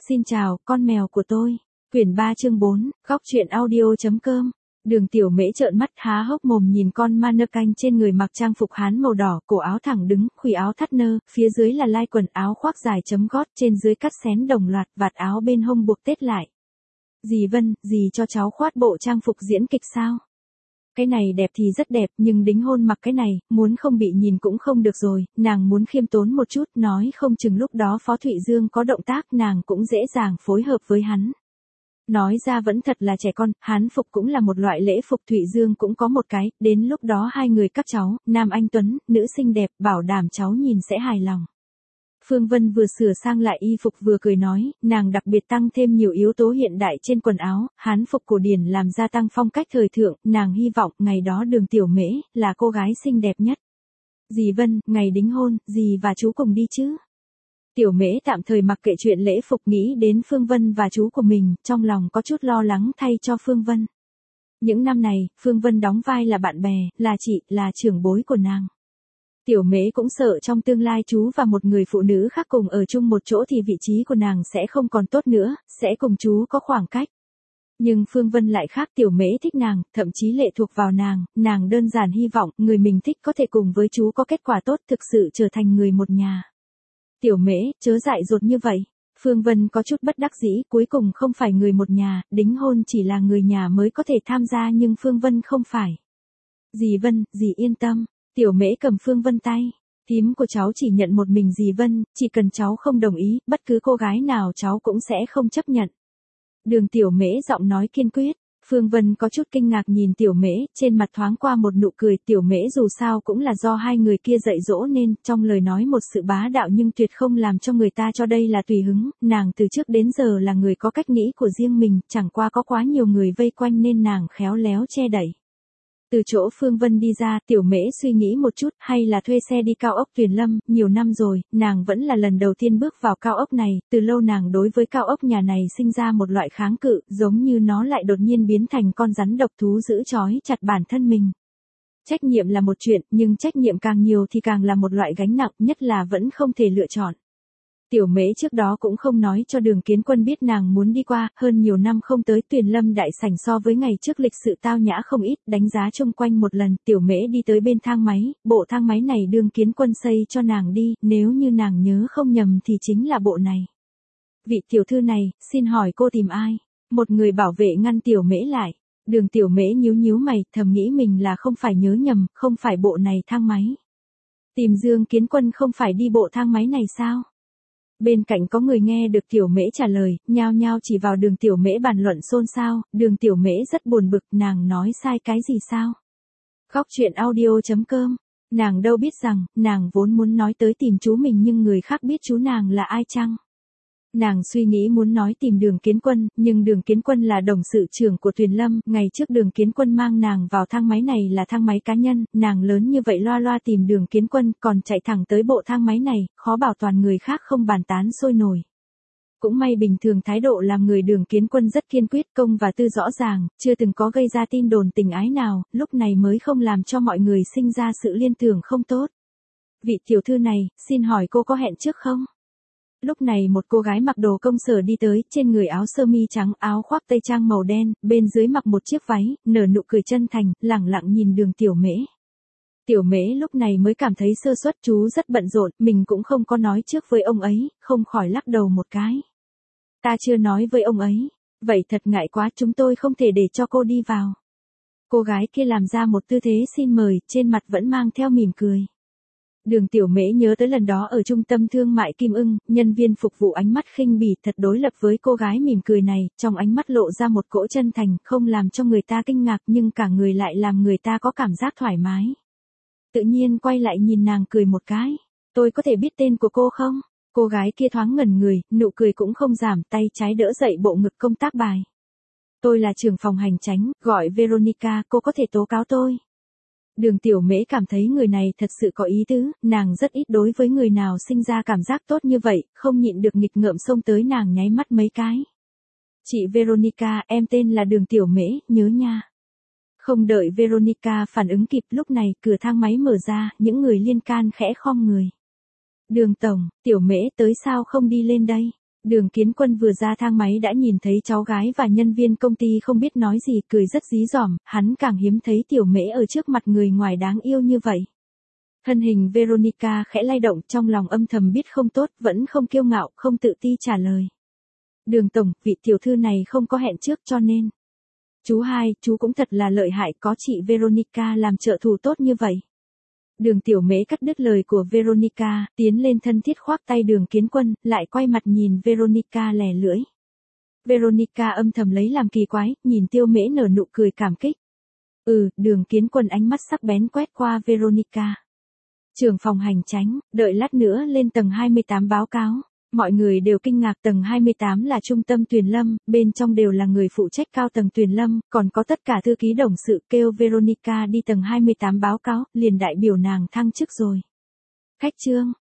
Xin chào, con mèo của tôi. Quyển 3 chương 4, góc truyện audio.com. Đường Tiểu Mễ trợn mắt há hốc mồm nhìn con mannequin trên người mặc trang phục Hán màu đỏ, cổ áo thẳng đứng, khuỷu áo thắt nơ, phía dưới là lai quần áo khoác dài chấm gót, trên dưới cắt xén đồng loạt, vạt áo bên hông buộc tết lại. Dì Vân, dì cho cháu khoác bộ trang phục diễn kịch sao? Cái này đẹp thì rất đẹp, nhưng đính hôn mặc cái này, muốn không bị nhìn cũng không được rồi, nàng muốn khiêm tốn một chút, nói không chừng lúc đó Phó Thụy Dương có động tác nàng cũng dễ dàng phối hợp với hắn. Nói ra vẫn thật là trẻ con, Hán phục cũng là một loại lễ phục, Thụy Dương cũng có một cái, đến lúc đó hai người các cháu, nam anh tuấn, nữ xinh đẹp, bảo đảm cháu nhìn sẽ hài lòng. Phương Vân vừa sửa sang lại y phục vừa cười nói, nàng đặc biệt tăng thêm nhiều yếu tố hiện đại trên quần áo, Hán phục cổ điển làm gia tăng phong cách thời thượng, nàng hy vọng ngày đó Đường Tiểu Mễ là cô gái xinh đẹp nhất. Dì Vân, ngày đính hôn, dì và chú cùng đi chứ? Tiểu Mễ tạm thời mặc kệ chuyện lễ phục, nghĩ đến Phương Vân và chú của mình, trong lòng có chút lo lắng thay cho Phương Vân. Những năm này, Phương Vân đóng vai là bạn bè, là chị, là trưởng bối của nàng. Tiểu Mễ cũng sợ trong tương lai chú và một người phụ nữ khác cùng ở chung một chỗ thì vị trí của nàng sẽ không còn tốt nữa, sẽ cùng chú có khoảng cách. Nhưng Phương Vân lại khác, Tiểu Mễ thích nàng, thậm chí lệ thuộc vào nàng đơn giản hy vọng người mình thích có thể cùng với chú có kết quả tốt, thực sự trở thành người một nhà. Tiểu Mễ, chớ dại dột như vậy. Phương Vân có chút bất đắc dĩ, cuối cùng không phải người một nhà, đính hôn chỉ là người nhà mới có thể tham gia nhưng Phương Vân không phải. Dì Vân, dì yên tâm. Tiểu Mễ cầm Phương Vân tay. Thím của cháu chỉ nhận một mình dì Vân, chỉ cần cháu không đồng ý, bất cứ cô gái nào cháu cũng sẽ không chấp nhận. Đường Tiểu Mễ giọng nói kiên quyết. Phương Vân có chút kinh ngạc nhìn Tiểu Mễ, trên mặt thoáng qua một nụ cười, Tiểu Mễ dù sao cũng là do hai người kia dạy dỗ nên, trong lời nói một sự bá đạo nhưng tuyệt không làm cho người ta cho đây là tùy hứng, nàng từ trước đến giờ là người có cách nghĩ của riêng mình, chẳng qua có quá nhiều người vây quanh nên nàng khéo léo che đẩy. Từ chỗ Phương Vân đi ra, Tiểu Mễ suy nghĩ một chút, hay là thuê xe đi cao ốc Tuyền Lâm, nhiều năm rồi, nàng vẫn là lần đầu tiên bước vào cao ốc này, từ lâu nàng đối với cao ốc nhà này sinh ra một loại kháng cự, giống như nó lại đột nhiên biến thành con rắn độc thú giữ trói chặt bản thân mình. Trách nhiệm là một chuyện, nhưng trách nhiệm càng nhiều thì càng là một loại gánh nặng, nhất là vẫn không thể lựa chọn. Tiểu Mễ trước đó cũng không nói cho Đường Kiến Quân biết nàng muốn đi qua, hơn nhiều năm không tới Tuyền Lâm đại sảnh so với ngày trước lịch sự tao nhã không ít, đánh giá chung quanh một lần, Tiểu Mễ đi tới bên thang máy, bộ thang máy này Đường Kiến Quân xây cho nàng đi, nếu như nàng nhớ không nhầm thì chính là bộ này. Vị tiểu thư này, xin hỏi cô tìm ai? Một người bảo vệ ngăn Tiểu Mễ lại. Đường Tiểu Mễ nhíu nhíu mày, thầm nghĩ mình là không phải nhớ nhầm, không phải bộ này thang máy. Tìm Dương Kiến Quân không phải đi bộ thang máy này sao? Bên cạnh có người nghe được Tiểu Mễ trả lời, nhao nhao chỉ vào Đường Tiểu Mễ bàn luận xôn xao, Đường Tiểu Mễ rất buồn bực, nàng nói sai cái gì sao? Góc truyện audio.com, nàng đâu biết rằng, nàng vốn muốn nói tới tìm chú mình nhưng người khác biết chú nàng là ai chăng? Nàng suy nghĩ muốn nói tìm Đường Kiến Quân, nhưng Đường Kiến Quân là đồng sự trưởng của Tuyền Lâm, ngày trước Đường Kiến Quân mang nàng vào thang máy này là thang máy cá nhân, nàng lớn như vậy loa loa tìm Đường Kiến Quân, còn chạy thẳng tới bộ thang máy này, khó bảo toàn người khác không bàn tán sôi nổi. Cũng may bình thường thái độ làm người Đường Kiến Quân rất kiên quyết, công và tư rõ ràng, chưa từng có gây ra tin đồn tình ái nào, lúc này mới không làm cho mọi người sinh ra sự liên tưởng không tốt. Vị tiểu thư này, xin hỏi cô có hẹn trước không? Lúc này một cô gái mặc đồ công sở đi tới, trên người áo sơ mi trắng, áo khoác tây trang màu đen, bên dưới mặc một chiếc váy, nở nụ cười chân thành, lẳng lặng nhìn Đường Tiểu Mễ. Tiểu Mễ lúc này mới cảm thấy sơ suất, chú rất bận rộn, mình cũng không có nói trước với ông ấy, không khỏi lắc đầu một cái. Ta chưa nói với ông ấy, vậy thật ngại quá, chúng tôi không thể để cho cô đi vào. Cô gái kia làm ra một tư thế xin mời, trên mặt vẫn mang theo mỉm cười. Đường Tiểu Mễ nhớ tới lần đó ở trung tâm thương mại Kim Ưng, nhân viên phục vụ ánh mắt khinh bỉ thật đối lập với cô gái mỉm cười này, trong ánh mắt lộ ra một cỗ chân thành, không làm cho người ta kinh ngạc nhưng cả người lại làm người ta có cảm giác thoải mái. Tự nhiên quay lại nhìn nàng cười một cái. Tôi có thể biết tên của cô không? Cô gái kia thoáng ngẩn người, nụ cười cũng không giảm, tay trái đỡ dậy bộ ngực công tác bài. Tôi là trưởng phòng hành chánh, gọi Veronica, cô có thể tố cáo tôi. Đường Tiểu Mễ cảm thấy người này thật sự có ý tứ, nàng rất ít đối với người nào sinh ra cảm giác tốt như vậy, không nhịn được nghịch ngợm xông tới nàng nháy mắt mấy cái. Chị Veronica, em tên là Đường Tiểu Mễ, nhớ nha. Không đợi Veronica phản ứng kịp, lúc này cửa thang máy mở ra, những người liên can khẽ khom người. Đường tổng, Tiểu Mễ tới sao không đi lên đây? Đường Kiến Quân vừa ra thang máy đã nhìn thấy cháu gái và nhân viên công ty không biết nói gì, cười rất dí dỏm, hắn càng hiếm thấy Tiểu Mễ ở trước mặt người ngoài đáng yêu như vậy. Thân hình Veronica khẽ lay động, trong lòng âm thầm biết không tốt, vẫn không kiêu ngạo, không tự ti trả lời. Đường tổng, vị tiểu thư này không có hẹn trước cho nên. Chú hai, chú cũng thật là lợi hại, có chị Veronica làm trợ thủ tốt như vậy. Đường Tiểu Mễ cắt đứt lời của Veronica, tiến lên thân thiết khoác tay Đường Kiến Quân, lại quay mặt nhìn Veronica lè lưỡi. Veronica âm thầm lấy làm kỳ quái, nhìn Tiêu Mễ nở nụ cười cảm kích. Đường Kiến Quân ánh mắt sắc bén quét qua Veronica. Trưởng phòng hành chánh, đợi lát nữa lên tầng 28 báo cáo. Mọi người đều kinh ngạc, tầng 28 là trung tâm Tuyền Lâm, bên trong đều là người phụ trách cao tầng Tuyền Lâm, còn có tất cả thư ký đồng sự, kêu Veronica đi tầng 28 báo cáo, liền đại biểu nàng thăng chức rồi. Khách trương,